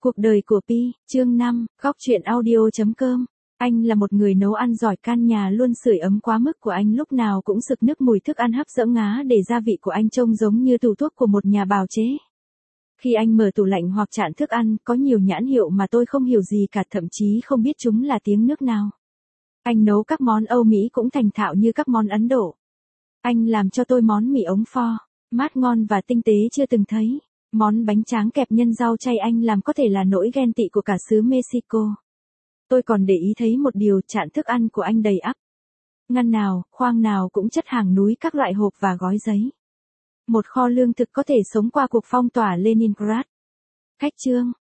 Cuộc đời của Pi, chương 5, góc truyện audio.com. Anh là một người nấu ăn giỏi, căn nhà luôn sưởi ấm quá mức của anh lúc nào cũng sực nước mùi thức ăn hấp dẫn ngá, để gia vị của anh trông giống như tủ thuốc của một nhà bào chế. Khi anh mở tủ lạnh hoặc chạn thức ăn, có nhiều nhãn hiệu mà tôi không hiểu gì cả, thậm chí không biết chúng là tiếng nước nào. Anh nấu các món Âu Mỹ cũng thành thạo như các món Ấn Độ. Anh làm cho tôi món mì ống pho, mát ngon và tinh tế chưa từng thấy. Món bánh tráng kẹp nhân rau chay anh làm có thể là nỗi ghen tị của cả xứ Mexico. Tôi còn để ý thấy một điều, chạn thức ăn của anh đầy ắp. Ngăn nào, khoang nào cũng chất hàng núi các loại hộp và gói giấy. Một kho lương thực có thể sống qua cuộc phong tỏa Leningrad. Khách chương,